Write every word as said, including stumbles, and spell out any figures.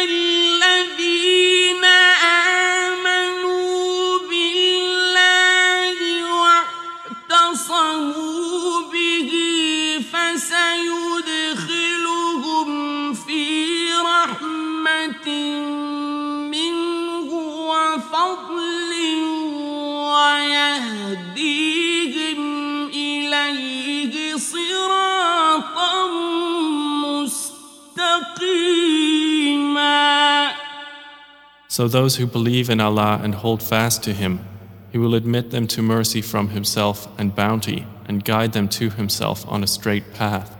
الذين آمنوا بالله واعتصموا به فسيدخلهم في رحمة منه وفضل ويهديهم إليه صراطا مستقيما. So those who believe in Allah and hold fast to Him, He will admit them to mercy from Himself and bounty and guide them to Himself on a straight path.